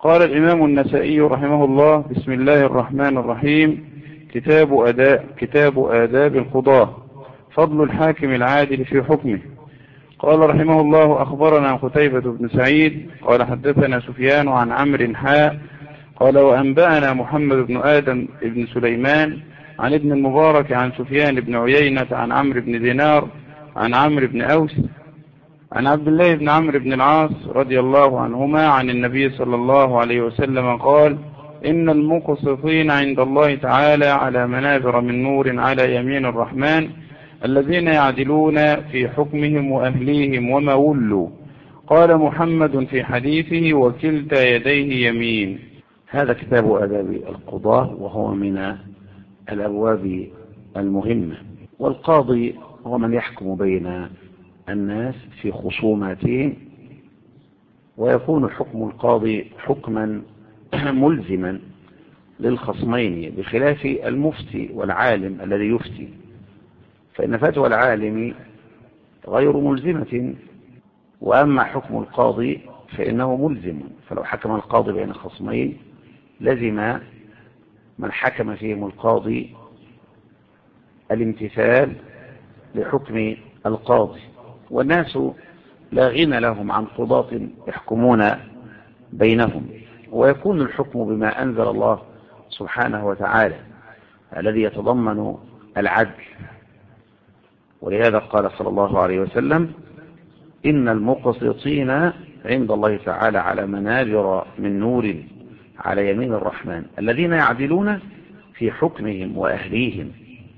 قال الإمام النسائي رحمه الله: بسم الله الرحمن الرحيم. كتاب آداب القضاة. فضل الحاكم العادل في حكمه. قال رحمه الله: أخبرنا قتيبة بن سعيد قال حدثنا سفيان عن عمرو قال وأنبأنا محمد بن آدم بن سليمان عن ابن المبارك عن سفيان بن عيينة عن عمرو بن دينار عن عمرو بن أوس عن عبد الله بن عمرو بن العاص رضي الله عنهما عن النبي صلى الله عليه وسلم قال: إن المقسطين عند الله تعالى على منابر من نور على يمين الرحمن، الذين يعدلون في حكمهم وأهليهم وما ولوا. قال محمد في حديثه: وكلتا يديه يمين. هذا كتاب آداب القضاة، وهو من الأبواب المهمة. والقاضي هو من يحكم بين الناس في خصوماتهم، ويكون حكم القاضي حكما ملزما للخصمين، بخلاف المفتي والعالم الذي يفتي، فإن فتوى العالم غير ملزمة، وأما حكم القاضي فإنه ملزم. فلو حكم القاضي بين خصمين لزم من حكم فيهم القاضي الامتثال لحكم القاضي. والناس لا غنى لهم عن قضاة يحكمون بينهم، ويكون الحكم بما أنزل الله سبحانه وتعالى الذي يتضمن العدل. ولهذا قال صلى الله عليه وسلم: إن المقسطين عند الله تعالى على منابر من نور على يمين الرحمن، الذين يعدلون في حكمهم وأهليهم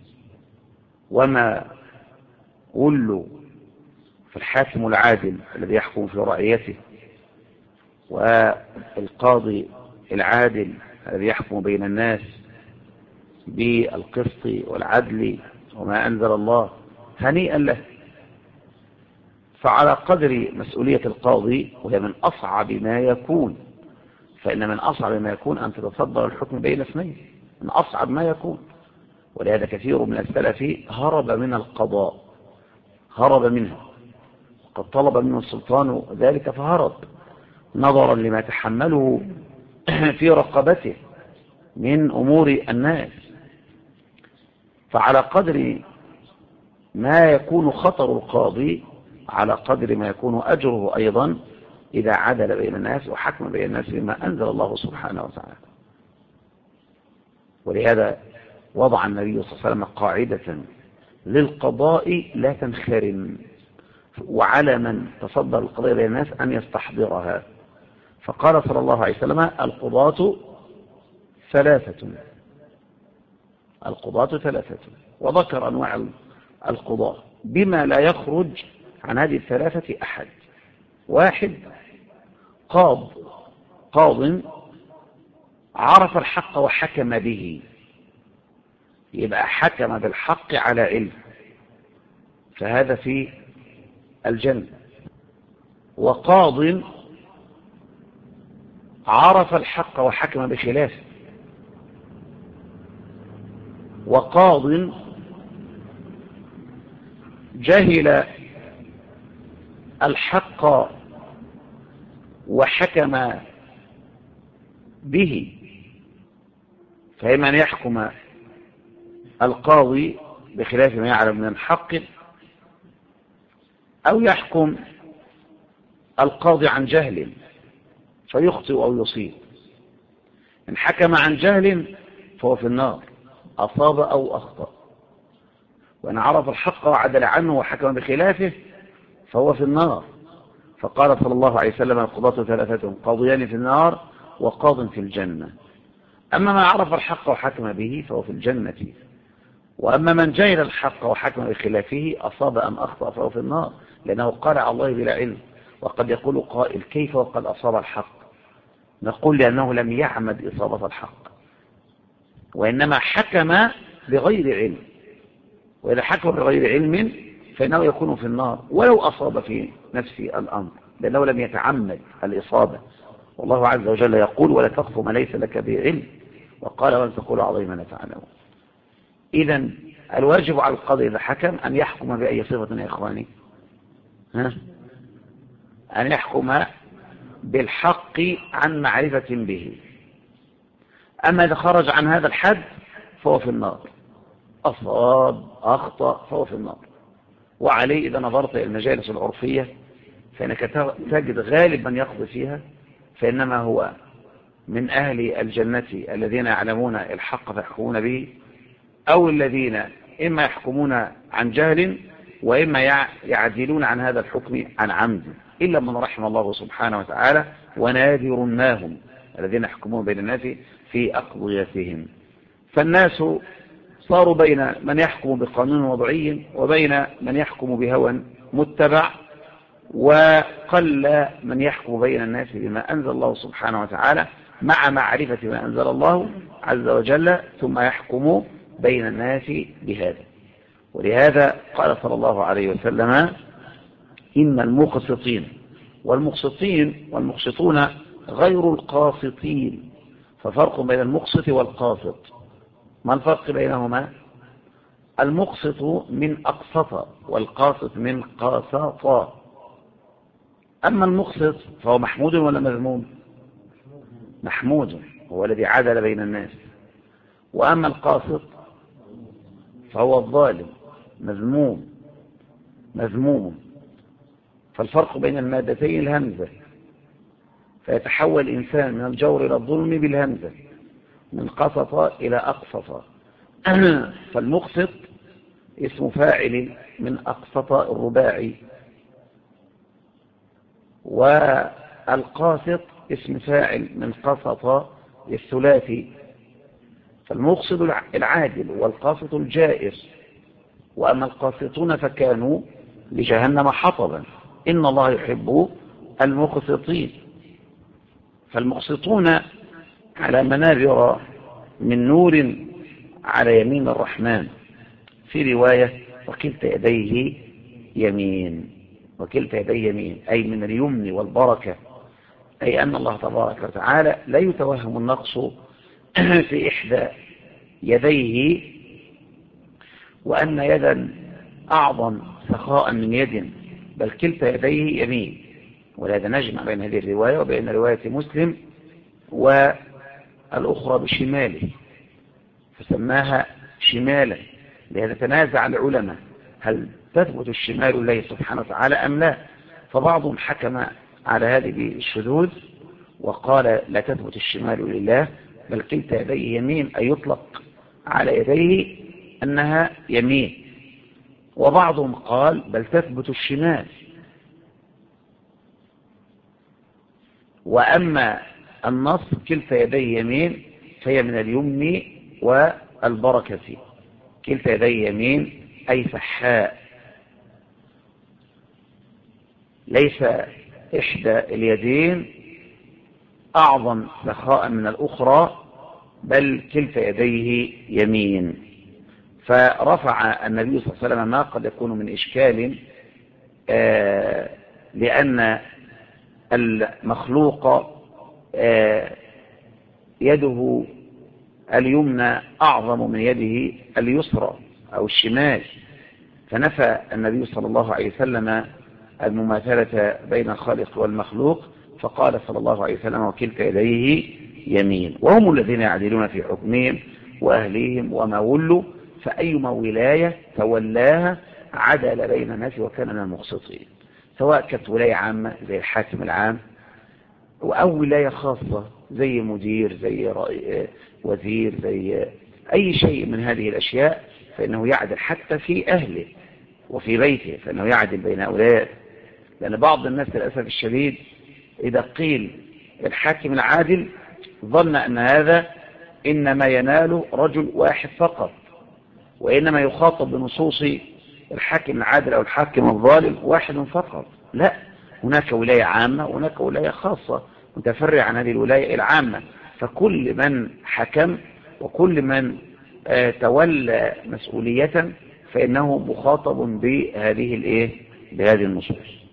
وما ولوا. فالحاكم العادل الذي يحكم في رعيته، والقاضي العادل الذي يحكم بين الناس بالقسط والعدل وما أنزل الله، هنيئا له. فعلى قدر مسؤولية القاضي، وهي من أصعب ما يكون، فإن من أصعب ما يكون أن تتصدر الحكم بين اثنين، من أصعب ما يكون. ولهذا كثير من السلف هرب من القضاء، هرب منه، قد طلب منه السلطان ذلك فهرب، نظرا لما تحمله في رقبته من أمور الناس. فعلى قدر ما يكون خطر القاضي على قدر ما يكون أجره أيضا إذا عدل بين الناس وحكم بين الناس بما أنزل الله سبحانه وتعالى. ولهذا وضع النبي صلى الله عليه وسلم قاعدة للقضاء لا تنخرم، وعلى من تصدر القضاء بين الناس أن يستحضرها. فقال صلى الله عليه وسلم: القضاة ثلاثة. القضاة ثلاثة، وذكر أنواع القضاة بما لا يخرج عن هذه الثلاثة أحد. واحد: قاض عرف الحق وحكم به، يبقى حكم بالحق على علم، فهذا في الجنة. وقاض عرف الحق وحكم بخلافه. وقاض جهل الحق وحكم به، فإما أن يحكم القاضي بخلاف ما يعلم من الحق، أو يحكم القاضي عن جهل فيخطئ أو يصيب. إن حكم عن جهل فهو في النار، أصاب أو أخطأ. وإن عرف الحق وعدل عنه وحكم بخلافه فهو في النار. فقال صلى الله عليه وسلم: القضاة ثلاثة، قاضيان في النار وقاض في الجنة. أما من عرف الحق وحكم به فهو في الجنة، وأما من جهل الحق وحكم بخلافه أصاب أم أخطأ فهو في النار، لأنه قال على الله بلا علم. وقد يقول قائل: كيف وقد أصاب الحق؟ نقول: لأنه لم يعمد إصابة الحق، وإنما حكم بغير علم. وإذا حكم بغير علم فإنه يكون في النار ولو أصاب في نفس الأمر، لأنه لم يتعمد الإصابة. والله عز وجل يقول: ولا تقف ما ليس لك به علم، وقال: وأن تقول علي ما لا تعلمون. إذن الواجب على القاضي إذا حكم أن يحكم بأي صفة يا إخواني؟ أن يحكم بالحق عن معرفة به. أما إذا خرج عن هذا الحد فهو في النار، أصاب أخطأ فهو في النار. وعليه إذا نظرت إلى المجالس العرفية فإنك تجد غالب من يقضي فيها فإنما هو من أهل الجنة الذين يعلمون الحق فيحكمون به، أو الذين إما يحكمون عن جهل وإما يعدلون عن هذا الحكم عن عمد، إلا من رحم الله سبحانه وتعالى، ونادر ما هم الذين يحكمون بين الناس في أقضيتهم. فالناس صاروا بين من يحكم بقانون وضعي وبين من يحكم بهوى متبع، وقل من يحكم بين الناس بما أنزل الله سبحانه وتعالى مع معرفة ما أنزل الله عز وجل، ثم يحكم بين الناس بهذا. ولهذا قال صلى الله عليه وسلم: إن المقسطين والمقسطون غير القاسطين. ففرق بين المقسط والقاسط. ما الفرق بينهما؟ المقسط من أقسط والقاسط من قاسط. أما المقسط فهو محمود ولا مذموم؟ محمود، هو الذي عدل بين الناس. وأما القاسط فهو الظالم، مذموم. فالفرق بين المادتين الهمزة، فيتحول الإنسان من الجور إلى الظلم بالهمزة، من قسط إلى أقسط. فالمقسط اسم فاعل من أقسط الرباعي، والقاسط اسم فاعل من قسط الثلاثي. فالمقسط العادل والقاسط الجائر. وأما القاسطون فكانوا لجهنم حطبا، إن الله يحب المقسطين. فالمقسطون على منابر من نور على يمين الرحمن. في رواية: وكلتا يديه يمين. وكلتا يديه يمين أي من اليمن والبركة، أي أن الله تبارك وتعالى لا يتوهم النقص في إحدى يديه، وأن يدا أعظم سخاء من يد، بل كلتا يديه يمين. ولهذا نجمع بين هذه الرواية وبين رواية مسلم والأخرى بشماله، فسماها شمالا. لهذا تنازع العلماء هل تثبت الشمال لله سبحانه وتعالى أم لا. فبعضهم حكم على هذه بالشذوذ وقال لا تثبت الشمال لله، بل كلتا يديه يمين، أي يطلق على يديه أنها يمين. وبعضهم قال بل تثبت الشمال. وأما النص كلتا يديه يمين فهي من اليمن والبركة. كلتا يديه يمين أي فحاء، ليس إحدى اليدين أعظم سخاء من الأخرى، بل كلتا يديه يمين. فرفع النبي صلى الله عليه وسلم ما قد يكون من إشكال، لأن المخلوق يده اليمنى أعظم من يده اليسرى أو الشمال، فنفى النبي صلى الله عليه وسلم المماثلة بين الخالق والمخلوق، فقال صلى الله عليه وسلم وكلتا يديه يمين. وهم الذين يعدلون في حكمهم وأهليهم وما ولوا، فأيما ولاية تولاها عدل بين الناس وكان من المقسطين، سواء كانت ولاية عامة زي الحاكم العام، أو ولاية خاصة زي مدير، زي وزير، زي أي شيء من هذه الأشياء، فإنه يعدل حتى في أهله وفي بيته، فإنه يعدل بين أولاد. لأن بعض الناس للأسف الشديد إذا قيل الحاكم العادل ظن أن هذا إنما يناله رجل واحد فقط، وإنما يخاطب بنصوص الحاكم العادل أو الحاكم الظالم واحد فقط. لا، هناك ولاية عامة وهناك ولاية خاصة متفرع عن هذه الولاية العامة. فكل من حكم وكل من تولى مسؤولية فإنه مخاطب بهذه النصوص.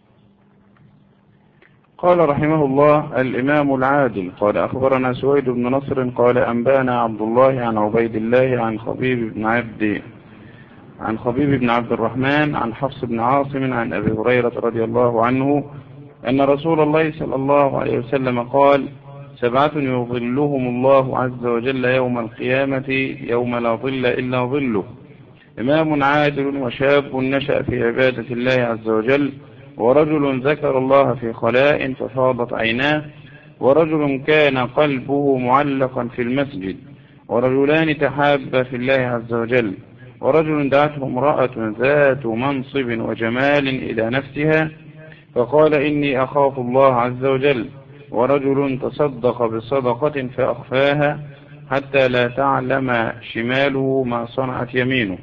قال رحمه الله: الإمام العادل. قال أخبرنا سويد بن نصر قال أنبانا عبد الله عن عبيد الله عن خبيب بن عبد الرحمن عن حفص بن عاصم عن أبي هريرة رضي الله عنه أن رسول الله صلى الله عليه وسلم قال: 7 يظلهم الله عز وجل يوم القيامة يوم لا ظل إلا ظله: إمام عادل، وشاب نشأ في عبادة الله عز وجل، ورجل ذكر الله في خلاء ففاضت عيناه، ورجل كان قلبه معلقا في المسجد، ورجلان تحابا في الله عز وجل، ورجل دعته امرأة ذات منصب وجمال إلى نفسها فقال: إني أخاف الله عز وجل، ورجل تصدق بصدقة فأخفاها حتى لا تعلم شماله ما صنعت يمينه.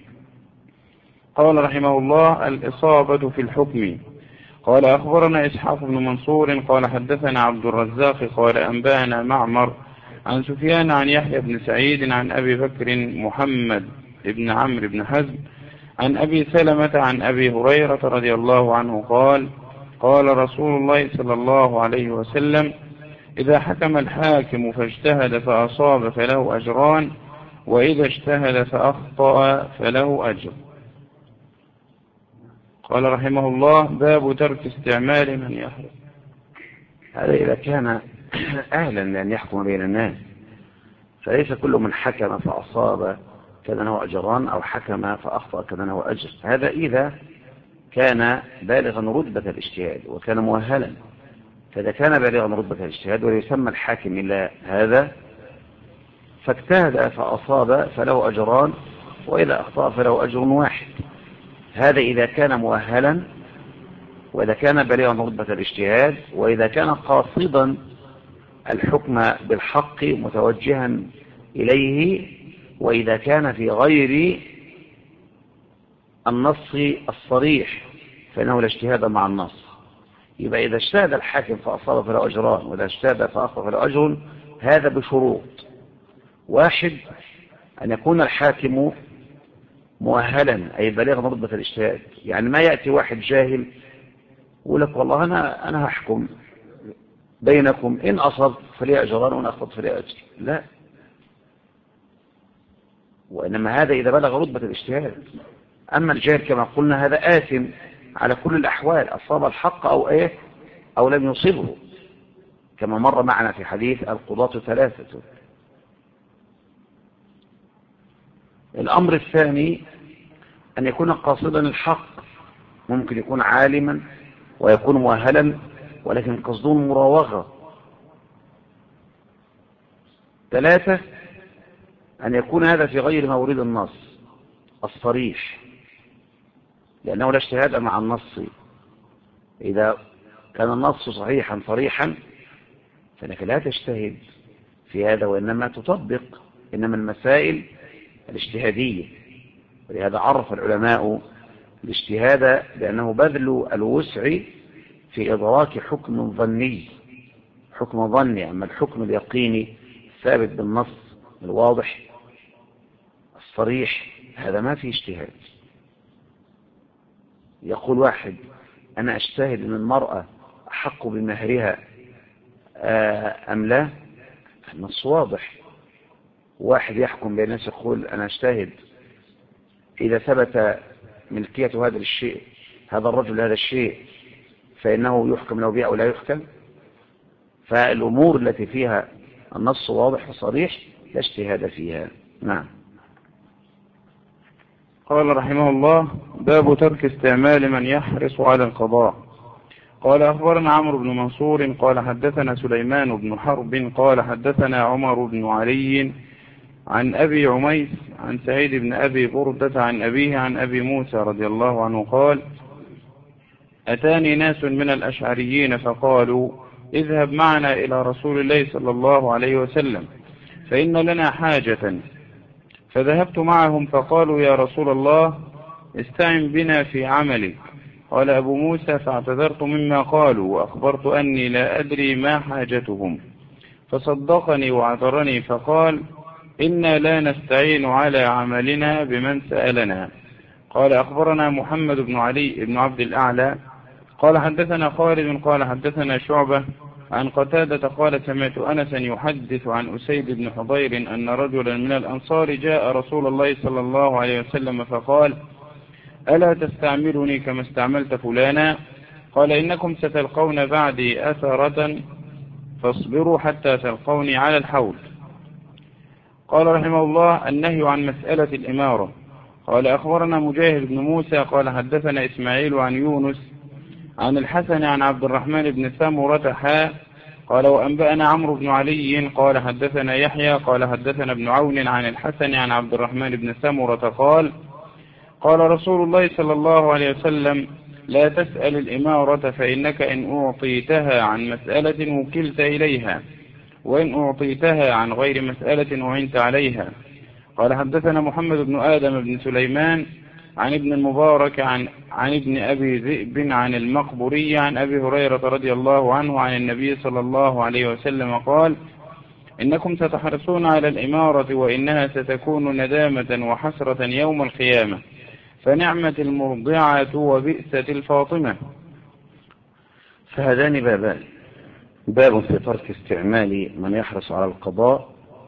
قال رحمه الله: الإصابة في الحكم. قال: أخبرنا إسحاق بن منصور قال حدثنا عبد الرزاق قال أنبأنا معمر عن سفيان عن يحيى بن سعيد عن أبي بكر محمد بن عمرو بن حزم عن أبي سلمة عن أبي هريرة رضي الله عنه قال: قال رسول الله صلى الله عليه وسلم: إذا حكم الحاكم فاجتهد فأصاب فله أجران، وإذا اجتهد فأخطأ فله أجر. قال رحمه الله: باب ترك استعمال من يحرم. هذا إذا كان أهلا لأن يحكم بين الناس، فليس كل من حكم فأصاب كذا له أجران، أو حكم فأخطأ كذا له أجر. هذا إذا كان بالغا رتبة الاجتهاد وكان مؤهلا. فإذا كان بالغا رتبة الاجتهاد ويسمى الحاكم إلا هذا فاجتهد فأصاب فله أجران، وإذا أخطأ فله أجر واحد. هذا إذا كان مؤهلا، وإذا كان بالغا رتبة الاجتهاد، وإذا كان قاصدا الحكم بالحق متوجها إليه، وإذا كان في غير النص الصريح فإنه لا اجتهاد مع النص. يبقى إذا اجتهد الحاكم فأصاب فله أجران، وإذا اجتهد فأخطأ فله أجر. هذا بشروط: واحد، أن يكون الحاكم مؤهلا أي بالغا رتبة الاجتهاد. يعني ما يأتي واحد جاهل يقول لك والله أنا هحكم بينكم، إن أصبت فلي أجران وإن أخطأت فلي أجر. لا، وإنما هذا إذا بلغ رتبة الاجتهاد. أما الجاهل كما قلنا هذا آثم على كل الأحوال، أصاب الحق أو لم يصبه، كما مر معنا في حديث القضاة 3. الأمر الثاني أن يكون قاصدا الحق، ممكن يكون عالما ويكون مؤهلا ولكن قصده مراوغة. 3، أن يكون هذا في غير مورد النص الصريح، لأنه لا اجتهاد مع النص. إذا كان النص صحيحا صريحا فإنك لا تجتهد في هذا، وإنما تطبق. إنما المسائل الاجتهادية، ولهذا عرف العلماء الاجتهاد بأنه بذل الوسع في إدراك حكم ظني، حكم ظني. أما الحكم اليقيني ثابت بالنص الواضح الصريح هذا ما فيه اجتهاد. يقول واحد: أنا أجتهد أن المرأة أحق بمهرها أم لا؟ النص واضح. واحد يحكم بين الناس يقول: أنا أجتهد إذا ثبت ملكية هذا الشيء، هذا الرجل هذا الشيء، فإنه يحكم له بها أو لا يحكم. فالأمور التي فيها النص واضح وصريح لا اجتهاد فيها. نعم. قال رحمه الله: باب ترك استعمال من يحرص على القضاء. قال: أخبرنا عمرو بن منصور قال حدثنا سليمان بن حرب قال حدثنا عمر بن علي عن أبي عميس عن سعيد بن أبي بردة عن أبيه عن أبي موسى رضي الله عنه قال: أتاني ناس من الأشعريين فقالوا: اذهب معنا إلى رسول الله صلى الله عليه وسلم فإن لنا حاجة. فذهبت معهم فقالوا: يا رسول الله استعن بنا في عملك. قال أبو موسى: فاعتذرت مما قالوا وأخبرت أني لا أدري ما حاجتهم، فصدقني وعذرني فقال: إنا لا نستعين على عملنا بمن سألنا. قال: أخبرنا محمد بن علي بن عبد الأعلى قال حدثنا خالد قال حدثنا شعبة عن قتادة قال: سمعت أنسا يحدث عن أسيد بن حضير أن رجلا من الأنصار جاء رسول الله صلى الله عليه وسلم فقال: ألا تستعملني كما استعملت فلانا؟ قال إنكم ستلقون بعدي أثرة فاصبروا حتى تلقوني على الحوض. قال رحمه الله: النهي عن مسألة الإمارة. قال أخبرنا مجاهد بن موسى قال حدثنا إسماعيل عن يونس عن الحسن عن عبد الرحمن بن سمرة قال وأنبأنا عمرو بن علي قال حدثنا يحيى قال حدثنا ابن عون عن الحسن عن عبد الرحمن بن سمرة قال قال رسول الله صلى الله عليه وسلم: لا تسأل الإمارة فإنك إن أعطيتها عن مسألة وكلت إليها، وإن أعطيتها عن غير مسألة أعنت عليها. قال حدثنا محمد بن آدم بن سليمان عن ابن المبارك عن ابن أبي ذئب عن المقبوري عن أبي هريرة رضي الله عنه عن النبي صلى الله عليه وسلم قال: إنكم ستحرصون على الإمارة وإنها ستكون ندامة وحسرة يوم القيامة، فنعمة المرضعة وبئسة الفاطمة. فهذان بابان: باب في ترك استعمال من يحرص على القضاء،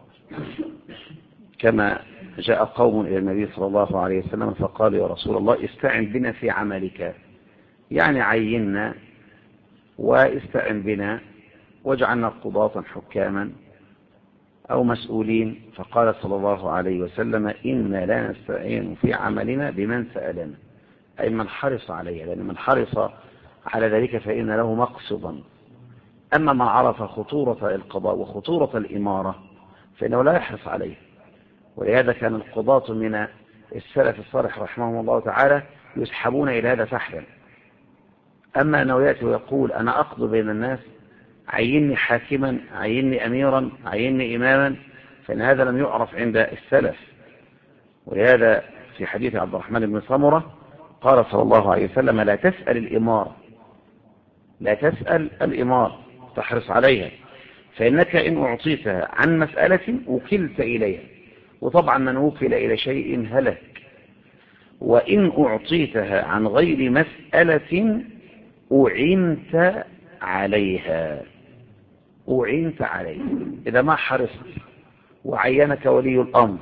كما جاء قوم إلى النبي صلى الله عليه وسلم فقالوا: يا رسول الله استعن بنا في عملك، يعني عيننا واستعن بنا واجعلنا قضاة حكاما أو مسؤولين. فقال صلى الله عليه وسلم: إنا لا نستعين في عملنا بمن سألنا، أي من حرص عليه، لأن من حرص على ذلك فإن له مقصدا. أما ما عرف خطورة القضاء وخطورة الإمارة فإنه لا يحرص عليه. ولهذا كان القضاة من السلف الصالح رحمهم الله تعالى يسحبون إلى هذا سحبا. أما أنه يأتي ويقول: أنا أقضي بين الناس، عيني حاكما، عيني أميرا، عيني إماما، فإن هذا لم يعرف عند السلف. ولهذا في حديث عبد الرحمن بن سمرة قال صلى الله عليه وسلم: لا تسأل الإمارة، لا تسأل الإمارة، تحرص عليها، فإنك إن أعطيتها عن مسألة وكلت إليها. وطبعا من وكل إلى شيء هلك. وإن أعطيتها عن غير مسألة أعنت عليها، أعنت عليها. إذا ما حرصت وعينك ولي الأمر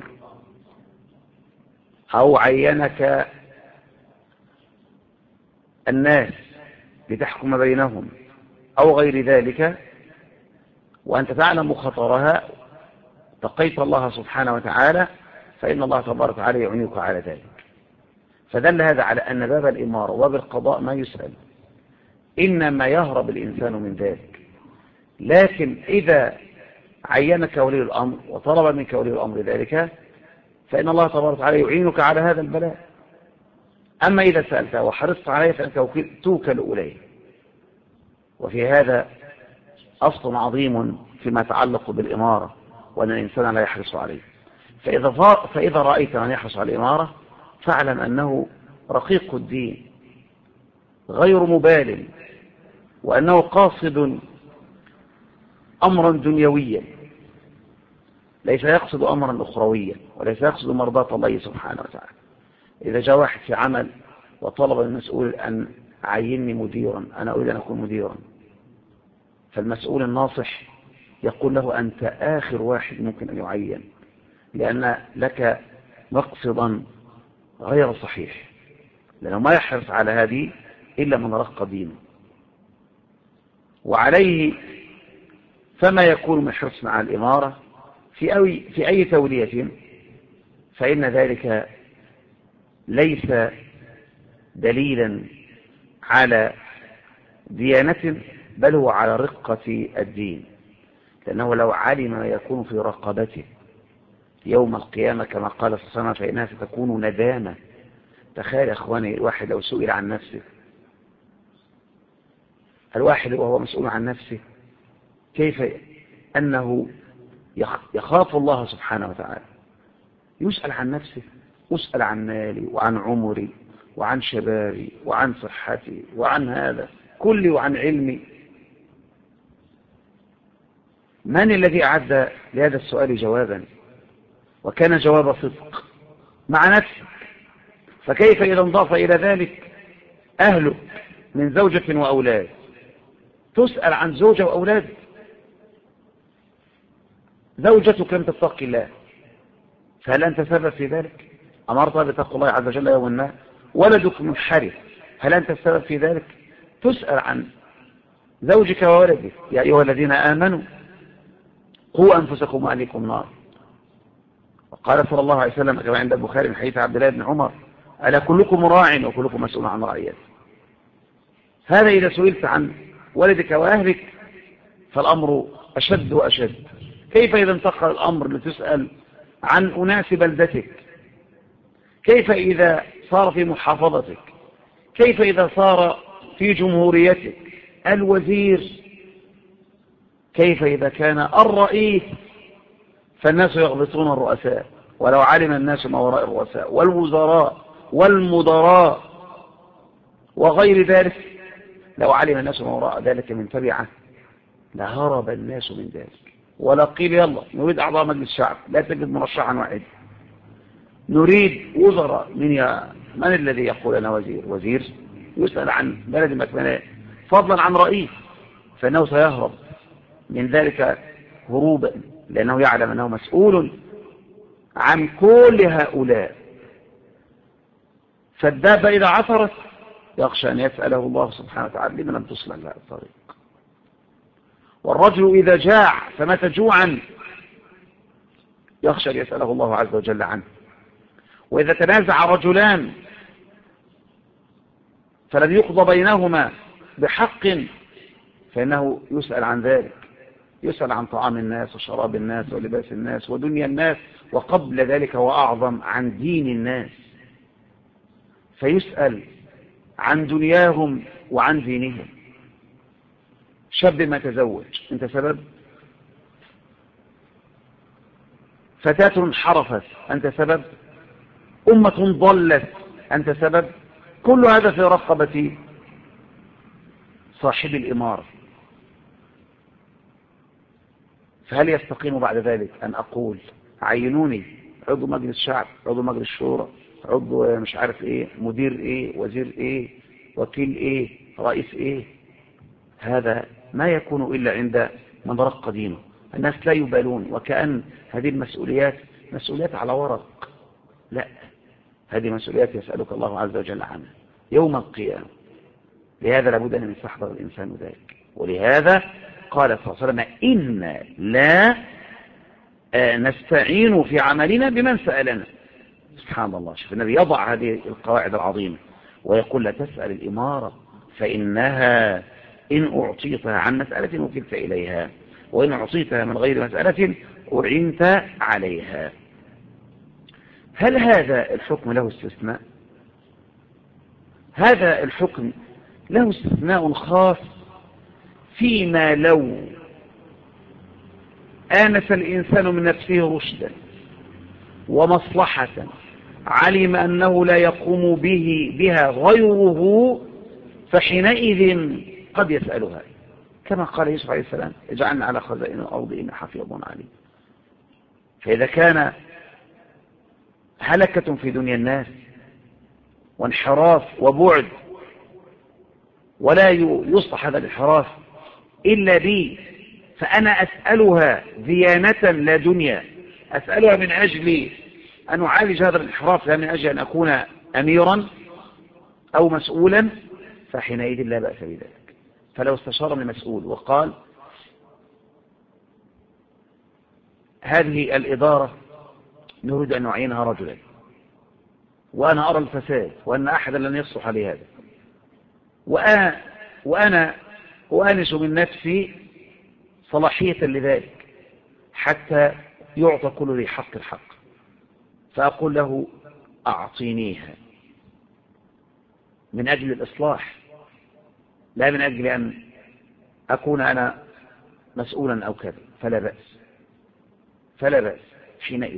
أو عينك الناس لتحكم بينهم أو غير ذلك، وأنت تعلم خطرها، اتقيت الله سبحانه وتعالى، فإن الله تبارك وتعالى يعينك على ذلك. فدل هذا على أن باب الإمارة وباب القضاء ما يسأل، إنما يهرب الإنسان من ذلك. لكن إذا عينك ولي الأمر وطلب منك ولي الأمر ذلك فإن الله تبارك وتعالى يعينك على هذا البلاء. أما إذا سألت وحرصت عليه فأنت توكل إليه. وفي هذا أصل عظيم فيما يتعلق بالإمارة، وأن الإنسان لا يحرص عليه. فإذا رأيت من يحرص على الإمارة فاعلم أنه رقيق الدين غير مبال، وأنه قاصد أمرا دنيويا، ليس يقصد أمرا أخرويا، وليس يقصد مرضاة الله سبحانه وتعالى. إذا جاء واحد في عمل وطلب المسؤول أن عيني مديرا، أنا أريد أن أكون مديرا، فالمسؤول الناصح يقول له: أنت آخر واحد ممكن أن يعين، لأن لك مقصدا غير صحيح، لأنه ما يحرص على هذه إلا من رق دينه. وعليه فما يكون من حرص على الإمارة في أي تولية، فإن ذلك ليس دليلا على ديانة، بل هو على رقة الدين. لأنه لو علم ما يكون في رقبته يوم القيامة كما قال صلى الله عليه وسلم فإنها ستكون ندامة. تخيل يا أخواني، الواحد لو سئل عن نفسه، الواحد وهو مسؤول عن نفسه، كيف أنه يخاف الله سبحانه وتعالى، يسأل عن نفسه، أسأل عن مالي وعن عمري وعن شبابي وعن صحتي وعن هذا كلي وعن علمي. من الذي أعد لهذا السؤال جوابا وكان جواب صدق مع نفسك؟ فكيف إذا انضاف إلى ذلك أهلك من زوجة وأولاد؟ تسأل عن زوجة وأولاد. زوجتك لم تتقي الله، فهل أنت سبب في ذلك؟ أمرتها بتقوى الله عز وجل يوم ما. ولدك منحرف، هل أنت السبب في ذلك؟ تسأل عن زوجك وولدك. يا أيها الذين آمنوا قوا أنفسكم وأهليكم نار. وقال صلى الله عليه وسلم كما عند البخاري من حديث عبد الله بن عمر: ألا كلكم راع وكلكم مسؤول عن رعيته. هذا إذا سئلت عن ولدك وأهلك فالأمر أشد وأشد. كيف إذا انتقل الأمر لتسأل عن أناس بلدتك؟ كيف إذا صار في محافظتك؟ كيف إذا صار في جمهوريتك؟ الوزير، كيف إذا كان الرئيس؟ فالناس يغلطون الرؤساء، ولو علم الناس ما وراء الرؤساء والوزراء والمدراء وغير ذلك، لو علم الناس ما وراء ذلك من تبعه لهرب الناس من ذلك. ولا قيل يلا نريد أعضاء مجلس الشعب، لا تجد مرشحا واحد. نريد وزراء، من الذي يقول أنا وزير يسأل عن بلد مكمنات فضلا عن رئيس، فإنه سيهرب من ذلك هروبا، لأنه يعلم أنه مسؤول عن كل هؤلاء. فالدابة إذا عثرت يخشى أن يسأله الله سبحانه وتعالى: لمن لم تصلح لها الطريق؟ والرجل إذا جاع فمات جوعا يخشى أن يسأله الله عز وجل عنه. وإذا تنازع رجلان فلم يقضى بينهما بحق فإنه يسأل عن ذلك، يسأل عن طعام الناس وشراب الناس ولباس الناس ودنيا الناس، وقبل ذلك وأعظم عن دين الناس. فيسأل عن دنياهم وعن دينهم. شاب ما تزوج، أنت سبب. فتاة انحرفت، أنت سبب. أمة ضلت، أنت سبب. كل هذا في رقبة صاحب الإمارة. فهل يستقيم بعد ذلك أن أقول عينوني عضو مجلس شعب، عضو مجلس شورى، عضو مش عارف إيه، مدير إيه، وزير إيه، وكيل إيه، رئيس إيه؟ هذا ما يكون إلا عند من رق دينه. الناس لا يبالون، وكأن هذه المسؤوليات مسؤوليات على ورق. لا، هذه مسؤوليات يسألك الله عز وجل عنها يوم القيامة. لهذا لابد أن يستحضر الإنسان ذلك. ولهذا قال صلى الله عليه وسلم: إنا لا نستعين في عملنا بمن سألنا. سبحان الله. شوف النبي يضع هذه القواعد العظيمة ويقول: لا تسأل الإمارة فإنها إن أعطيتها عن مسألة وكلت إليها، وإن أعطيتها من غير مسألة أعنت عليها. هل هذا الحكم له استثناء؟ هذا الحكم له استثناء خاص فيما لو آنس الإنسان من نفسه رشدا ومصلحة علم أنه لا يقوم بها غيره، فحينئذ قد يسألها، كما قال يوسف عليه السلام: اجعلنا على خزائن الأرض إن حفيظ عليم. فإذا كان هلكة في دنيا الناس وانحراف وبعد، ولا يصلح هذا الانحراف إلا بي، فأنا أسألها ديانة لا دنيا، أسألها من أجل أن أعالج هذا الانحراف، لا من أجل أن أكون أميرا أو مسؤولا، فحينئذ لا بأس بذلك. فلو استشار من مسؤول وقال: هذه الإدارة نريد أن نعينها رجلا، وأنا أرى الفساد وأن أحدا لن يصلح لهذا، وأنا أؤنس من نفسي صلاحية لذلك حتى يعطى كل ذي حق الحق، فأقول له: أعطينيها من أجل الإصلاح، لا من أجل أن أكون أنا مسؤولا أو كذا، فلا بأس، فلا بأس حينئذ.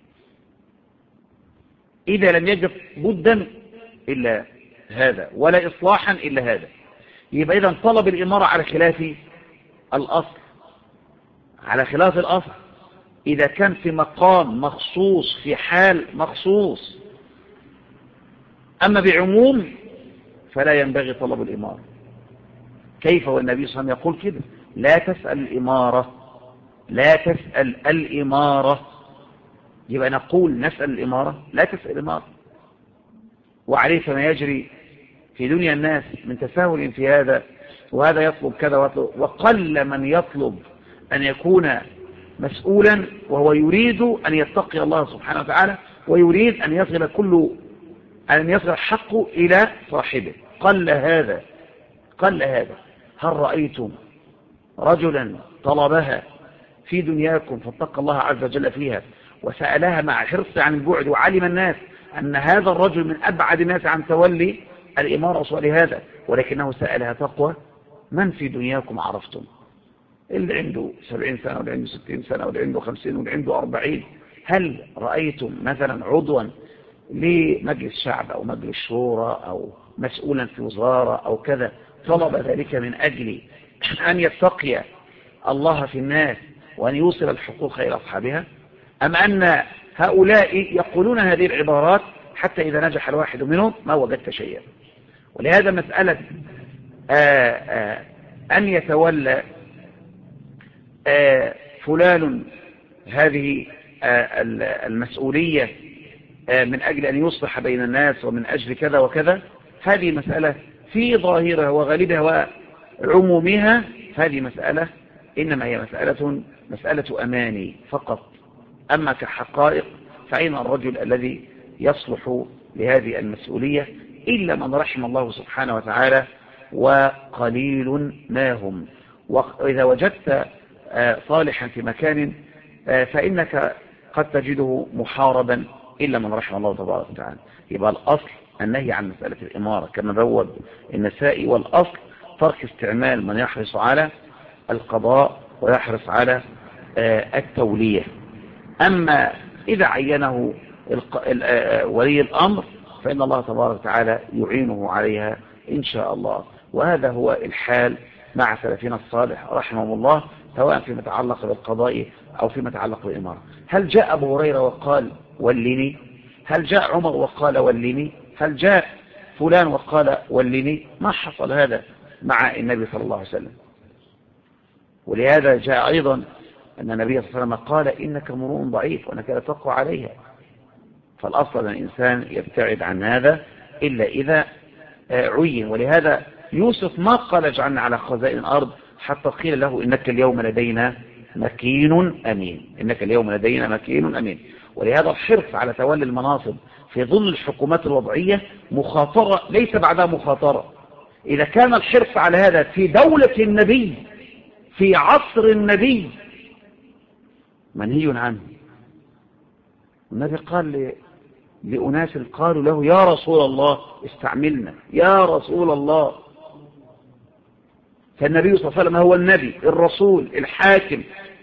إذا لم يجب بدا إلا هذا ولا إصلاحا إلا هذا، يبقى إذا طلب الإمارة على خلاف الأصل، على خلاف الأصل. إذا كان في مقام مخصوص في حال مخصوص، أما بعموم فلا ينبغي طلب الإمارة. كيف والنبي صلى الله عليه وسلم يقول كده: لا تسأل الإمارة، لا تسأل الإمارة. يبقى نقول نسأل الإمارة، لا تسأل الإمارة. وعليه فما يجري في دنيا الناس من تساهل في هذا، وهذا يطلب كذا ويطلب، وقل من يطلب أن يكون مسؤولا وهو يريد أن يتقي الله سبحانه وتعالى، ويريد أن يصل حقه إلى صاحبه. قل هذا. هل رأيتم رجلا طلبها في دنياكم فاتقى الله عز وجل فيها وسألها مع حرص عن البعد، وعلم الناس أن هذا الرجل من أبعد الناس عن تولي الإمارة ولهذا، ولكنه سألها تقوى؟ من في دنياكم عرفتم؟ اللي عنده 70 سنة واللي عنده 60 سنة واللي عنده 50 واللي عنده 40. هل رأيتم مثلا عضوا لمجلس شعب أو مجلس شورى أو مسؤولا في وزارة أو كذا طلب ذلك من أجل أن يتقي الله في الناس وأن يوصل الحقوق إلى أصحابها؟ أم أن هؤلاء يقولون هذه العبارات حتى إذا نجح الواحد منهم ما وجدت شيئا؟ ولهذا مسألة أن يتولى فلان هذه المسؤولية من أجل أن يصلح بين الناس ومن أجل كذا وكذا، هذه مسألة في ظاهرها وغالبها وعمومها هذه مسألة إنما هي مسألة أماني فقط. أما كحقائق فأين الرجل الذي يصلح لهذه المسؤولية؟ إلا من رحم الله سبحانه وتعالى، وقليل ما هم. وإذا وجدت صالحا في مكان فإنك قد تجده محاربا إلا من رحم الله تبارك وتعالى. يبقى الأصل النهي عن مسألة الإمارة كما بوّد النسائي، والأصل ترك استعمال من يحرص على القضاء ويحرص على التولية. أما إذا عينه ولي الأمر فإن الله تبارك وتعالى يعينه عليها إن شاء الله. وهذا هو الحال مع سلفنا الصالح رحمه الله، سواء فيما يتعلق بالقضاء أو فيما يتعلق بالإمارة. هل جاء أبو هريرة وقال ولني؟ هل جاء عمر وقال ولني؟ هل جاء فلان وقال ولني؟ ما حصل هذا مع النبي صلى الله عليه وسلم. ولهذا جاء أيضا أن النبي صلى الله عليه وسلم قال إنك امرؤ ضعيف وأنك لا تقوى عليها. فالأصل أن الإنسان يبتعد عن هذا إلا إذا عين. ولهذا يوسف ما قال اجعلنا على خزائن الأرض حتى قيل له إنك اليوم لدينا مكين أمين. إنك اليوم لدينا مكين أمين. ولهذا الحرص على تولي المناصب في ظل الحكومات الوضعية مخاطرة ليس بعدها مخاطرة. إذا كان الحرص على هذا في دولة النبي في عصر النبي منهي عنه. النبي قال لأناس قالوا له يا رسول الله استعملنا يا رسول الله. فالنبي صلى الله عليه وسلم هو النبي الرسول الحاكم،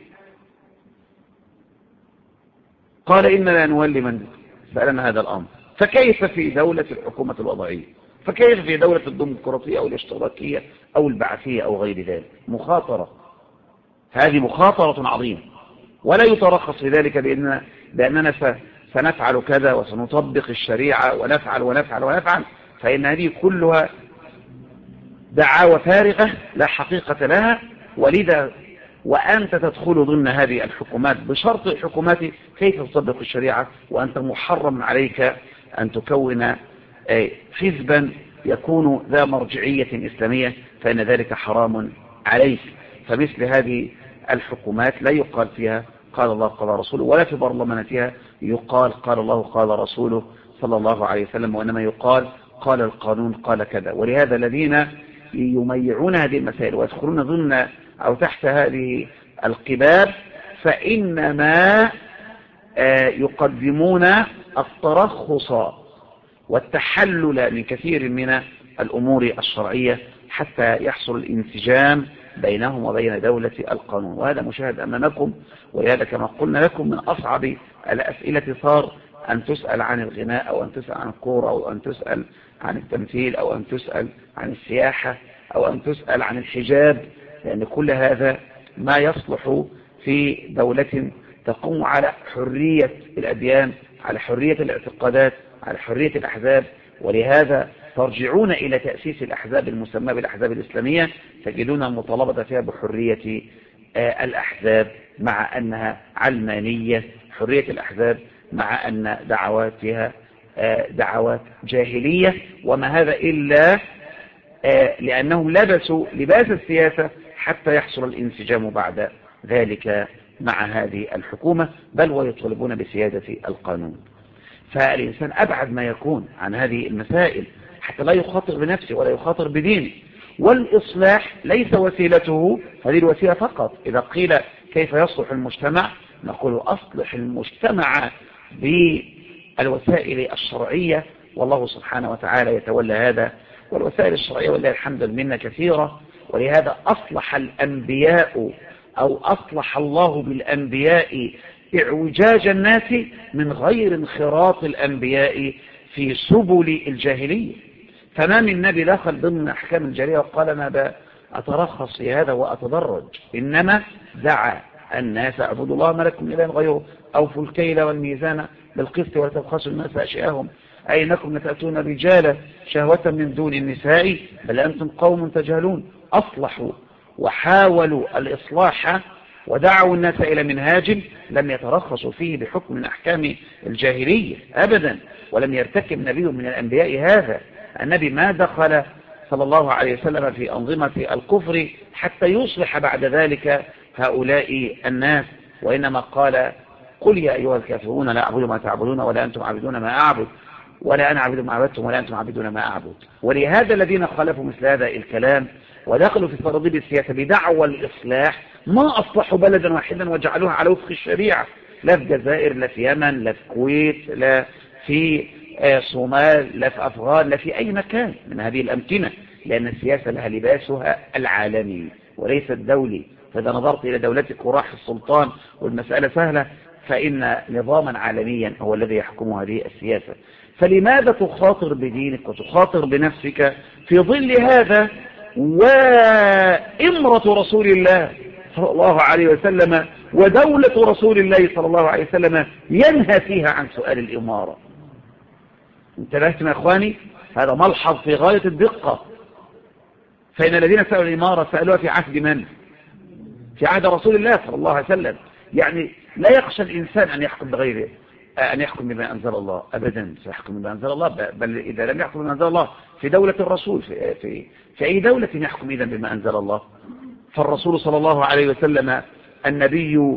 قال إننا لا نولي من سألنا هذا الأمر. فكيف في دولة الحكومة الوضعية؟ فكيف في دولة الديمقراطية أو الاشتراكية أو البعثية أو غير ذلك؟ مخاطرة، هذه مخاطرة عظيمة، ولا يترخص في ذلك بأننا سنفعل كذا وسنطبق الشريعة ونفعل ونفعل ونفعل، فإن هذه كلها دعاوى فارغة لا حقيقة لها. ولذا وأنت تدخل ضمن هذه الحكومات بشرط الحكومات كيف تطبق الشريعة، وأنت محرم عليك أن تكون حزبا يكون ذا مرجعية إسلامية، فإن ذلك حرام عليك. فمثل هذه الحكومات لا يقال فيها قال الله قال رسوله، ولا في برلماناتها يقال قال الله قال رسوله صلى الله عليه وسلم، وإنما يقال قال القانون قال كذا. ولهذا الذين يميعون هذه المسائل ويدخلون ضمن أو تحت هذه القباب فإنما يقدمون الترخص والتحلل من كثير من الأمور الشرعية حتى يحصل الانسجام بينهم وبين دولة القانون. وهذا مشاهد أمامكم. ولهذا كما قلنا لكم من أصعب الأسئلة صار أن تسأل عن الغناء أو أن تسأل عن الكورة أو أن تسأل عن التمثيل أو أن تسأل عن السياحة أو أن تسأل عن الحجاب، لأن كل هذا ما يصلح في دولة تقوم على حرية الأديان، على حرية الاعتقادات، على حرية الأحزاب. ولهذا ترجعون إلى تأسيس الأحزاب المسمى بالأحزاب الإسلامية تجدون المطالبة فيها بحرية الأحزاب مع أنها علمانية، حرية الأحزاب مع أن دعواتها دعوات جاهلية، وما هذا إلا لأنهم لبسوا لباس السياسة حتى يحصل الانسجام بعد ذلك مع هذه الحكومة، بل ويطالبون بسيادة القانون. فالإنسان أبعد ما يكون عن هذه المسائل حتى لا يخاطر بنفسه ولا يخاطر بدينه. والإصلاح ليس وسيلته هذه الوسيلة فقط. إذا قيل كيف يصلح المجتمع، نقول أصلح المجتمع بالوسائل الشرعية، والله سبحانه وتعالى يتولى هذا. والوسائل الشرعية ولله الحمد منا كثيرة، ولهذا أصلح الأنبياء أو أصلح الله بالأنبياء إعوجاج الناس من غير انخراط الأنبياء في سبل الجاهلية. فما من نبي دخل ضمن أحكام الجاهلية وقال أنا أترخص في هذا وأتدرج، إنما دعا الناس اعبدوا الله ما لكم من إله غيره، أوفوا الكيل والميزان بالقسط ولا تبخسوا الناس أشياءهم، أينكم لتأتون الرجال شهوة من دون النساء بل أنتم قوم تجهلون. أصلحوا وحاولوا الإصلاح ودعوا الناس إلى منهاج لم يترخصوا فيه بحكم من أحكام الجاهلية أبدا، ولم يرتكب نبي من الأنبياء هذا. النبي ما دخل صلى الله عليه وسلم في أنظمة الكفر حتى يصلح بعد ذلك هؤلاء الناس، وإنما قال قل يا أيها الكافرون لا أعبد ما تعبدون ولا أنتم عابدون ما أعبد ولا أنا عابد ما عبدتم ولا أنتم عابدون ما أعبد. ولهذا الذين خالفوا مثل هذا الكلام ودخلوا في صناديق السياسة بدعوى الإصلاح ما أصلحوا بلدا واحدا وجعلوها على وفق الشريعة، لا في الجزائر لا في يمن لا في الكويت لا في صومال لا في أفغان لا في أي مكان من هذه الأمكنة، لأن السياسة لها لباسها العالمي وليس الدولي. فإذا نظرت إلى دولتك وراح السلطان والمسألة سهلة، فإن نظاما عالميا هو الذي يحكم هذه السياسة. فلماذا تخاطر بدينك وتخاطر بنفسك في ظل هذا وإمرة رسول الله صلى الله عليه وسلم ودولة رسول الله صلى الله عليه وسلم ينهى فيها عن سؤال الإمارة؟ انتبهتم يا أخواني؟ هذا ملحظ في غاية الدقة. فإن الذين سألوا الإمارة سألوها في عهد من؟ في عهد رسول الله صلى الله عليه وسلم. يعني لا يخشى الإنسان أن يحكم بغيره، أن يحكم بما أنزل الله أبدا، سيحكم بما أنزل الله. بل إذا لم يحكم بما أنزل الله في دولة الرسول في أي دولة يحكم إذن بما أنزل الله؟ فالرسول صلى الله عليه وسلم النبي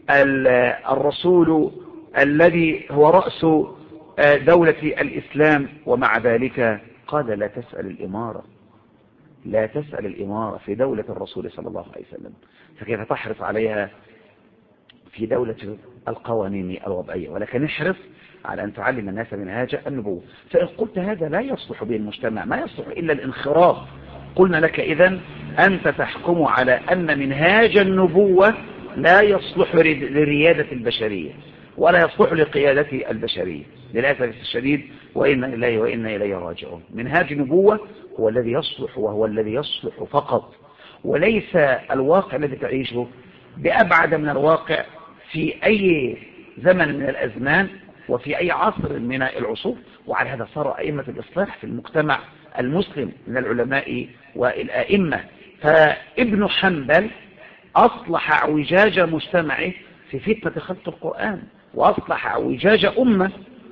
الرسول الذي هو رأس دولة الإسلام، ومع ذلك قال لا تسأل الإمارة، لا تسأل الإمارة في دولة الرسول صلى الله عليه وسلم. فكيف تحرص عليها في دولة القوانين الوضعية؟ ولكن احرص على أن تعلم الناس منهاج النبوة. فإن قلت هذا لا يصلح به المجتمع، ما يصلح إلا الانخراط، قلنا لك إذن أنت تحكم على أن منهاج النبوة لا يصلح لريادة البشرية ولا يصلح لقيادة البشرية للأسف الشديد، وإنا إليه راجعون. منهاج النبوة هو الذي يصلح، وهو الذي يصلح فقط، وليس الواقع الذي تعيشه بأبعد من الواقع في أي زمن من الأزمان وفي أي عصر من العصور. وعلى هذا صار أئمة الإصلاح في المجتمع المسلم من العلماء والأئمة. فابن حنبل أصلح اعوجاج مجتمعه في فتنة خلق القرآن، وأصلح اعوجاج أمة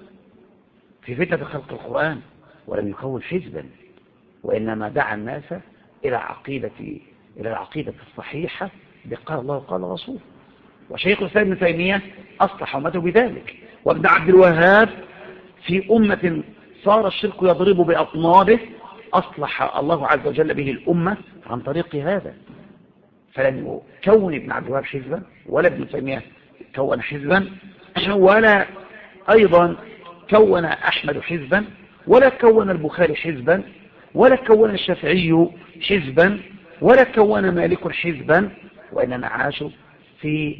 في فتنة خلق القرآن، ولم يكون حزبا، وإنما دعا الناس إلى العقيدة الصحيحة بقال الله وقال الرسول. وشيخ الإسلام ابن تيمية أصلح أمته بذلك، وابن عبد الوهاب في أمة صار الشرك يضرب بأطنابه أصلح الله عز وجل به الأمة عن طريق هذا. فلم يكون ابن عبد الوهاب حزبا، ولا ابن تيمية كون حزبا، ولا أيضا كون أحمد حزبا، ولا كون البخاري حزبا، ولا كون الشافعي حزبا، ولا كون مالك حزبا، وإنما عاشوا في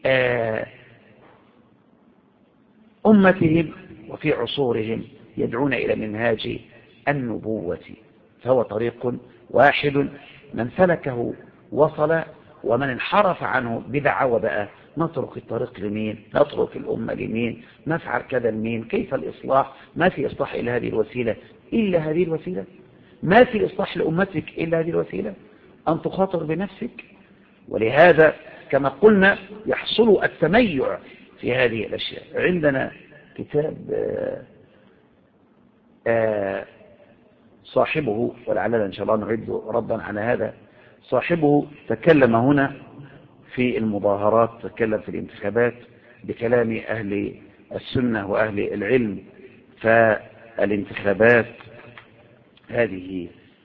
أمتهم وفي عصورهم يدعون إلى منهاج النبوة. فهو طريق واحد، من سلكه وصل، ومن انحرف عنه بدعة وبقى نترك الطريق لمين، نترك الأمة لمين، نفعل كذا لمين، كيف الإصلاح؟ ما في إصلاح إلا هذه الوسيلة، إلا هذه الوسيلة، ما في إصلاح لأمتك إلا هذه الوسيلة، أن تخاطر بنفسك. ولهذا كما قلنا يحصل التميع في هذه الأشياء. عندنا كتاب صاحبه، ولعلنا إن شاء الله نعد ردا على هذا، صاحبه تكلم هنا في المظاهرات، تكلم في الانتخابات بكلام أهل السنة وأهل العلم. فالانتخابات هذه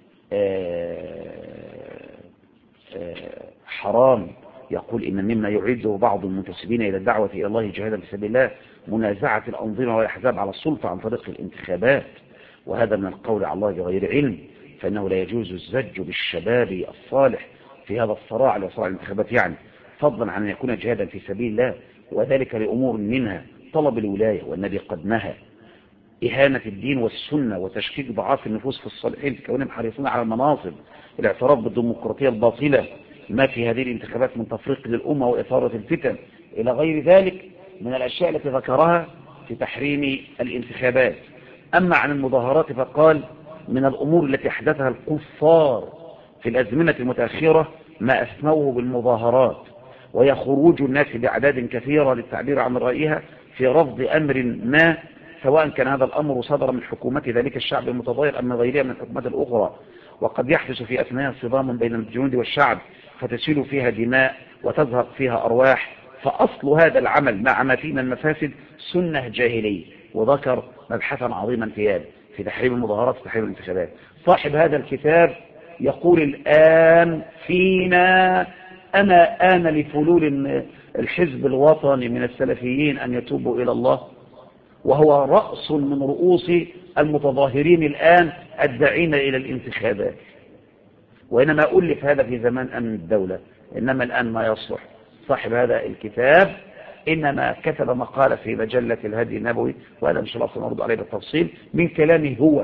حرام. يقول إن مما يعده بعض المنتسبين إلى الدعوة إلى الله جهادا في سبيل الله منازعة الأنظمة والأحزاب على السلطة عن طريق الانتخابات، وهذا من القول على الله بغير علم، فإنه لا يجوز الزج بالشباب الصالح في هذا الصراع لصراع الانتخابات، يعني فضلا عن أن يكون جهادا في سبيل الله، وذلك لأمور منها طلب الولاية، والنبي قد نهى إهانة الدين والسنة وتشكيك ضعاف النفوس في الصالحين في كونهم حريصون على المناصب، الاعتراف بالديمقراطية الباطلة، ما في هذه الانتخابات من تفريق للأمة وإثارة الفتن إلى غير ذلك من الأشياء التي ذكرها في تحريم الانتخابات. أما عن المظاهرات فقال من الأمور التي أحدثها الكفار في الأزمنة المتأخرة ما أسموه بالمظاهرات، وهي خروج الناس بأعداد كثيرة للتعبير عن رأيها في رفض أمر ما، سواء كان هذا الأمر صدر من حكومة ذلك الشعب المتضاير أم من غيرها من الحكومات الأخرى. وقد يحدث في أثناء صدام بين الجنود والشعب فتسيل فيها دماء وتزهق فيها أرواح، فأصل هذا العمل مع ما فيه من المفاسد سنة جاهلية. وذكر مبحثا عظيما في هذا في تحريم المظاهرات وتحريم الانتخابات. صاحب هذا الكتاب يقول الآن فينا أنا آن لفلول الحزب الوطني من السلفيين أن يتوبوا إلى الله، وهو رأس من رؤوس المتظاهرين الآن الداعين إلى الانتخابات. وإنما ألف هذا في زمان أمن الدولة، إنما الآن ما يصلح. صاحب هذا الكتاب إنما كتب مقالة في مجلة الهدي النبوي، وهذا إن شاء الله سنرد عليه بالتفصيل من كلامه هو.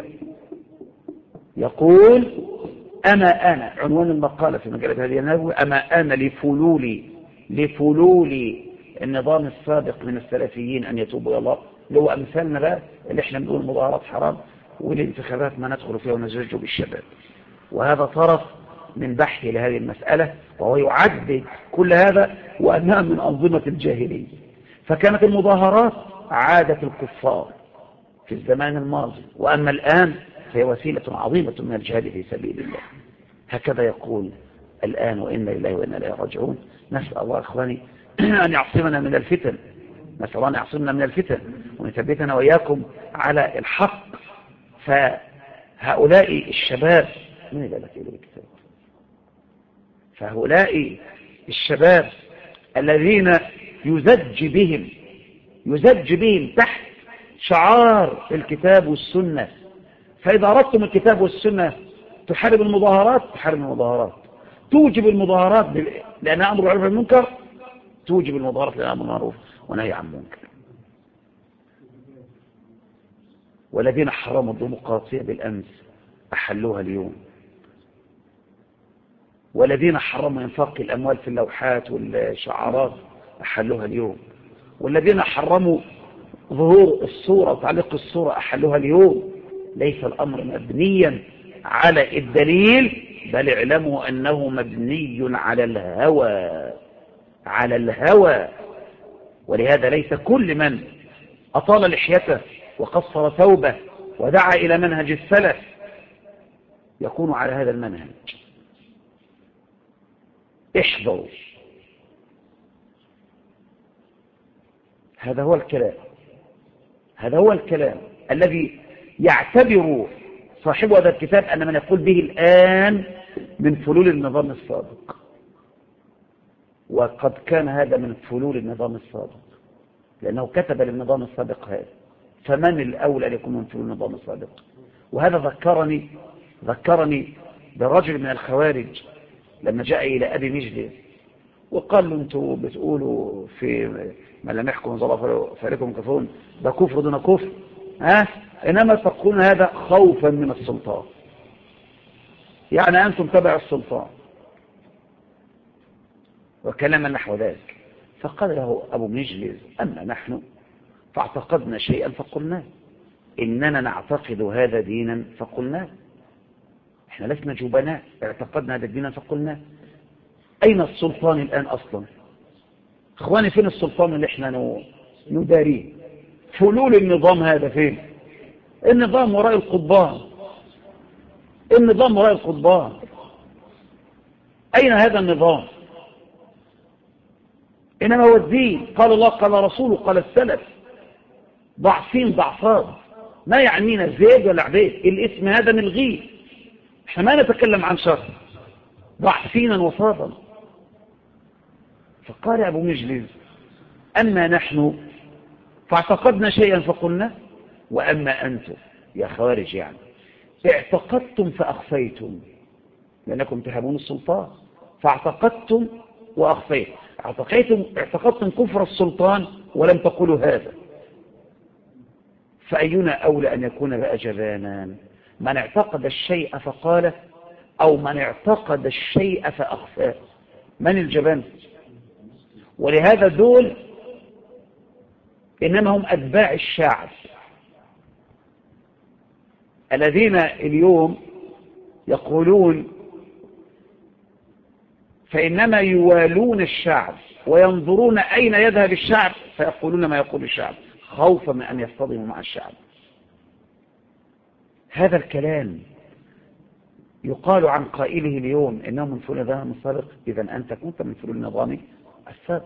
يقول أنا عنوان المقالة في مجلة الهدي النبوي أنا لفلول النظام السابق من السلفيين أن يتوبوا إلى الله، اللي هو أمثالنا بقى اللي احنا بنقول المظاهرات حرام والانتخابات ما ندخل فيها ونزجوا بالشباب. وهذا طرف من بحث لهذه المسألة، وهو يعدد كل هذا وأنها من أنظمة الجاهلية. فكانت المظاهرات عادة الكفار في الزمان الماضي، وأما الآن فهي وسيلة عظيمة من الجهاد في سبيل الله. هكذا يقول الآن وإنا لله وإنا إليه راجعون. نسأل الله إخواني أن يعصمنا من الفتن، نسأل الله أن يعصمنا من الفتن ونثبتنا وإياكم على الحق. فهؤلاء الشباب من إلى لك إلى الكتاب، فهؤلاء الشباب الذين يزج بهم تحت شعار الكتاب والسنة. فإذا أردتم الكتاب والسنة تحارب المظاهرات، تحارب المظاهرات، توجب المظاهرات لأنها أمر بالمعروف والمنكر، توجب المظاهرات لأنها أمر بالمعروف ونهي عن المنكر. والذين حرموا الديمقراطية بالأمس أحلوها اليوم، والذين حرموا إنفاق الأموال في اللوحات والشعارات أحلوها اليوم، والذين حرموا ظهور الصورة وتعليق الصورة أحلوها اليوم. ليس الأمر مبنيا على الدليل، بل اعلموا أنه مبني على الهوى. ولهذا ليس كل من أطال لحيته وقصر ثوبه ودعا إلى منهج السلف يكون على هذا المنهج. احذروا. هذا هو الكلام الذي يعتبر صاحب هذا الكتاب أن من يقول به الآن من فلول النظام السابق، وقد كان هذا من فلول النظام السابق لأنه كتب للنظام السابق هذا، فمن الأولى أن يكون من فلول النظام السابق؟ وهذا ذكرني برجل من الخوارج لما جاء إلى أبي مجلس وقال له أنتوا بتقولوا في ملامحكم الله فعليكم كفرون، ده كفر دون كفر، إنما تقولون هذا خوفا من السلطان، يعني أنتم تبع السلطان وكلام نحو ذلك. فقال له أبو مجلس أما نحن فاعتقدنا شيئا فقلناه، إننا نعتقد هذا دينا فقلناه، احنا لسنا جبناء، اعتقدنا هذا الدين فقلناه. أين السلطان الآن أصلا؟ اخواني فين السلطان اللي احنا نداريه؟ فلول النظام هذا فين؟ النظام وراء القضبان، النظام وراء القضبان. أين هذا النظام؟ إنما هو الدين، قال الله قال رسوله قال السلف، ضعفين ضعفات، ما يعنينا زيد ولا عبيد، الاسم هذا نلغيه، احنا ما نتكلم عن شر، ضعفينا وفاضا. فقال أبو مجلس: أما نحن فاعتقدنا شيئا فقلنا، وأما أنتم يا خوارج يعني اعتقدتم فأخفيتم، لأنكم تهابون السلطان، فاعتقدتم وأخفيتم، اعتقدتم كفر السلطان ولم تقولوا هذا، فأينا أولى أن يكون بقى جبانا، من اعتقد الشيء فقاله أو من اعتقد الشيء فأخفاه؟ من الجبان؟ ولهذا دول إنما هم أتباع الشعب، الذين اليوم يقولون فإنما يوالون الشعب وينظرون أين يذهب الشعب فيقولون ما يقول الشعب خوفا من أن يصطدموا مع الشعب. هذا الكلام يقال عن قائله اليوم إنه من فلول النظام السابق، إذا أنت كنت من فلول النظام السابق،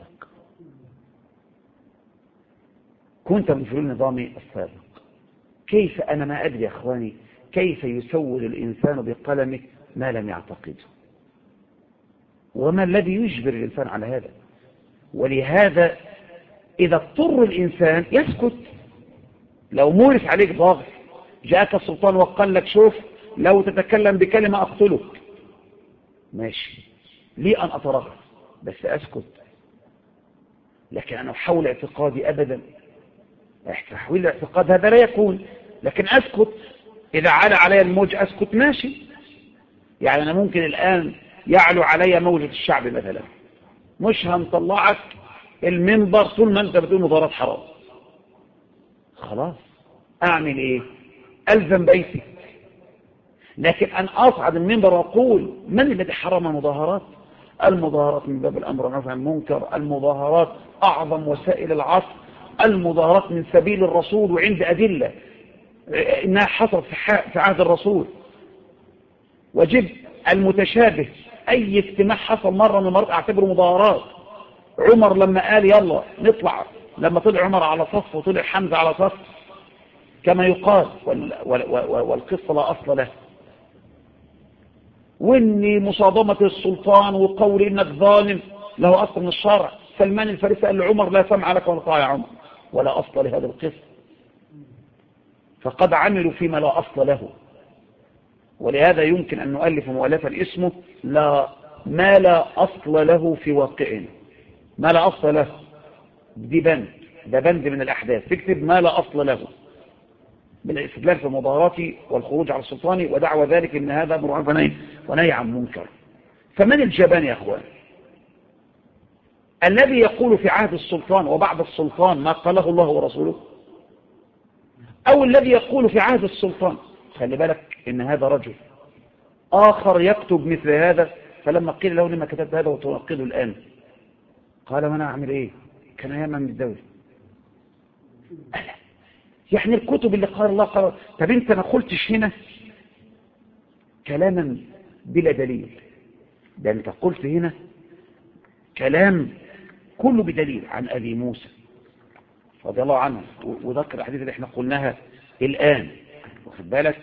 كنت من فلول النظام السابق. كيف أنا ما أدري يا أخواني كيف يسول الإنسان بقلمه ما لم يعتقده، وما الذي يجبر الإنسان على هذا؟ ولهذا إذا اضطر الإنسان يسكت. لو مورس عليك ضغط، جاءك السلطان وقال لك شوف لو تتكلم بكلمة أقتلك، ماشي، لي أن أترغب بس أسكت. لكن أنا أحول اعتقادي أبدا، تحويل الاعتقاد هذا لا يكون، لكن أسكت. إذا علا علي الموج أسكت، ماشي. يعني أنا ممكن الآن يعلو علي موجة الشعب مثلا، مش هنطلعك المنبر طول ما أنت بتقول مظاهرات حرام، خلاص أعمل إيه؟ ألزم بيتي. لكن أن أصعد المنبر وأقول من الذي حرم المظاهرات؟ المظاهرات من باب الأمر والنهي عن المنكر، المظاهرات أعظم وسائل العصر، المظاهرات من سبيل الرسول وعند أدلة إنها حصلت في عهد الرسول، وجب المتشابه أي اجتماع حصل مرة من المرات أعتبره مظاهرات. عمر لما قال يلا نطلع، لما طلع عمر على صف وطلع حمزة على صف كما يقال، والقصة لا أصل له، وإني مصادمة السلطان وقول إنك ظالم له أصل من الشرع. سلمان الفارسي قال لعمر لا سمع لك ولا طاعة يا عمر، ولا أصل لهذا القصة، فقد عملوا فيما لا أصل له. ولهذا يمكن أن نؤلف مؤلفا اسمه ما لا أصل له في واقع، ما لا أصل له، دي بند، ده بند من الأحداث، تكتب ما لا أصل له من الاستدلال في المظاهرات والخروج على السلطان ودعوى ذلك إن هذا أمر معروف ونهي عن منكر. فمن الجبان يا أخوان؟ الذي يقول في عهد السلطان وبعد السلطان ما قاله الله ورسوله، أو الذي يقول في عهد السلطان؟ خلي بالك إن هذا رجل آخر يكتب مثل هذا، فلما قيل له لما كتبت هذا وتنقله الآن قال ما أنا أعمل إيه؟ كان ياما من الدولة. يعني الكتب اللي قال الله قال، طب أنت ما قلتش هنا كلاما بلا دليل، ده أنت قلت هنا كلام كله بدليل عن أبي موسى رضي الله عنه، وذكر الحديث اللي احنا قلناها الآن، واخد بالك،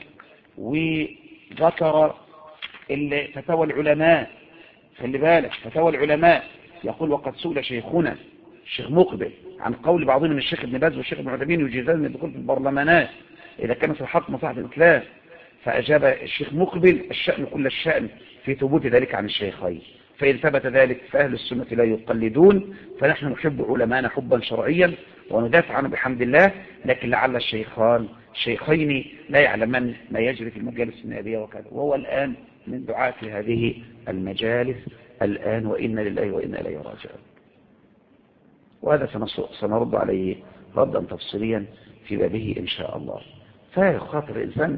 وذكر فتاوى العلماء. خلي بالك فتاوى العلماء يقول وقد سئل شيخنا الشيخ مقبل عن قول بعضهم من الشيخ ابن باز والشيخ ابن عثيمين يجيزان الدخول في البرلمانات إذا كان في الحق مصلحة الإسلام، فأجاب الشيخ مقبل الشأن كل الشأن في ثبوت ذلك عن الشيخين، فإن ثبت ذلك فأهل السنة لا يقلدون، فنحن نحب علماءنا حبا شرعيا وندافع عنه بحمد الله، لكن لعل الشيخين لا يعلمان ما يجري في المجالس النيابية وكذا، وهو الآن من دعاة هذه المجالس الآن، وإنا لله وإنا إليه راجعون. وهذا سنرد عليه ردا تفصيليا في بابه إن شاء الله. فيخاطر الإنسان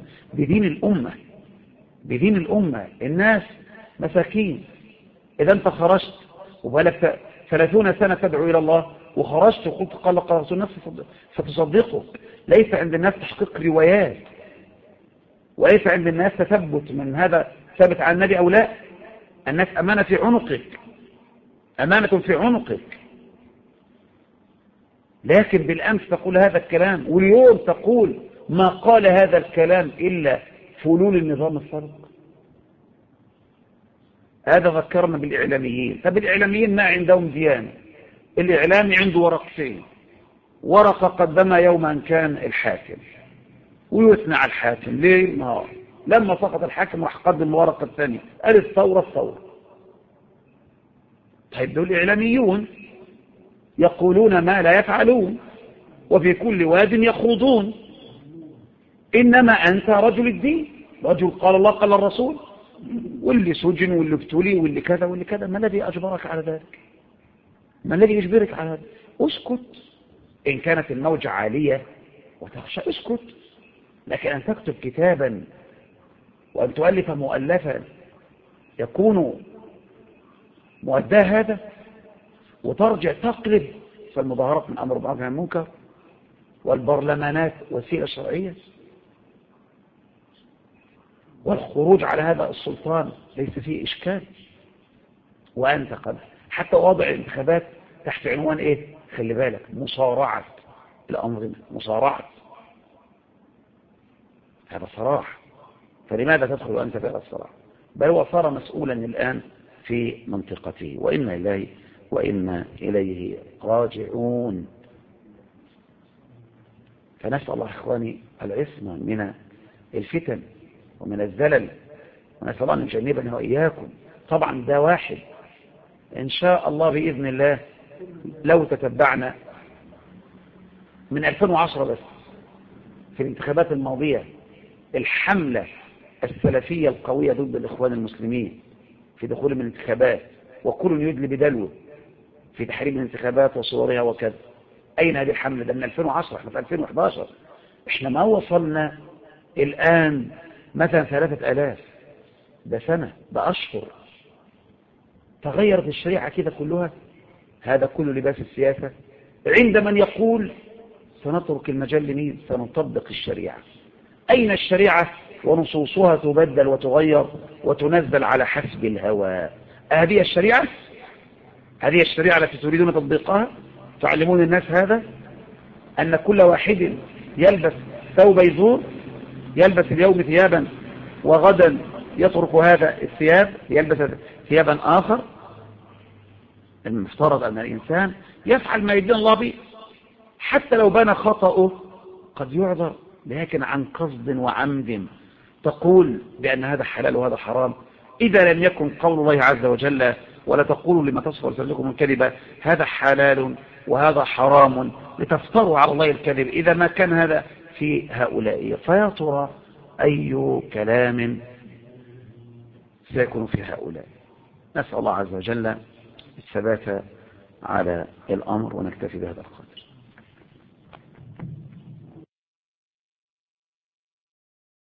بدين الأمة، الناس مساكين. إذا أنت خرجت وبالك 30 سنة تدعو إلى الله وخرجت وقلت قال رسول الناس فتصدقه. ليس عند الناس تحقيق روايات، وليس عند الناس تثبت من هذا ثابت عن النبي أو لا. الناس أمانة في عنقك، أمانة في عنقك. لكن بالأمس تقول هذا الكلام، واليوم تقول ما قال هذا الكلام إلا فلول النظام السابق. هذا ذكرنا بالإعلاميين. طب الإعلاميين ما عندهم ديانة. الإعلامي عنده ورقتين، ورقة قدمها يوم أن كان الحاكم ويثنى على الحاكم ليل نهار. لما سقط الحاكم راح قدم الورقة الثانية، قال الثورة الثورة. طيب دول إعلاميون يقولون ما لا يفعلون، وفي كل واد يخوضون. إنما أنت رجل الدين، رجل قال الله قال الرسول، واللي سجن واللي ابتلي واللي كذا واللي كذا. ما الذي أجبرك على ذلك؟ ما الذي يجبرك على هذا؟ اسكت. إن كانت الموجة عالية وتخشى اسكت. لكن أن تكتب كتابا وأن تؤلف مؤلفا يكون مؤداه هذا، وترجع تقلب فالمظاهرات من أمر بالمعروف والنهي عن المنكر، والبرلمانات وسيلة شرعية، والخروج على هذا السلطان ليس فيه إشكال. وأنت قد حتى وضع الانتخابات تحت عنوان إيه؟ خلي بالك، مصارعة الأمر، مصارعة. هذا صراح. فلماذا تدخل أنت في هذا الصراح؟ بل هو صار مسؤولا الآن في منطقته، وإنا إليه وإنا إليه راجعون. فنسأل الله إخواني العصمة من الفتن ومن الزلل، ونسأل الله أن يجنبنا وإياكم. طبعا ده واحد إن شاء الله بإذن الله. لو تتبعنا من 2010 بس في الانتخابات الماضية الحملة السلفية القوية ضد الإخوان المسلمين في دخول من الانتخابات، وكل يدلي بدلوه في تحريم الانتخابات وصورها وكذا. أين هذه الحملة؟ ده من 2010، احنا في 2011. احنا ما وصلنا الآن مثلا 3000. ده سنة، ده أشهر. تغيرت الشريعة كده كلها. هذا كله لباس السياسة عند من يقول سنترك المجال لمين؟ سنطبق الشريعة. أين الشريعة ونصوصها تبدل وتغير وتنزل على حسب الهوى؟ هذه الشريعة؟ هذه الشريعة التي تريدون تطبيقها؟ تعلمون الناس هذا؟ أن كل واحد يلبس ثوب يزور، يلبس اليوم ثيابا وغدا يترك هذا الثياب يلبس ثيابا آخر. المفترض أن الإنسان يفعل ما يدين الله به، حتى لو بان خطأه قد يعذر، لكن عن قصد وعمد تقول بأن هذا حلال وهذا حرام. إذا لم يكن قول الله عز وجل ولا تقولوا لما تصف لسانكم الكذب هذا حلال وهذا حرام لتفتروا على الله الكذب، إذا ما كان هذا في هؤلاء، فيا ترى أي كلام سيكون في هؤلاء؟ نسأل الله عز وجل الثبات على الأمر، ونكتفي بهذا القدر.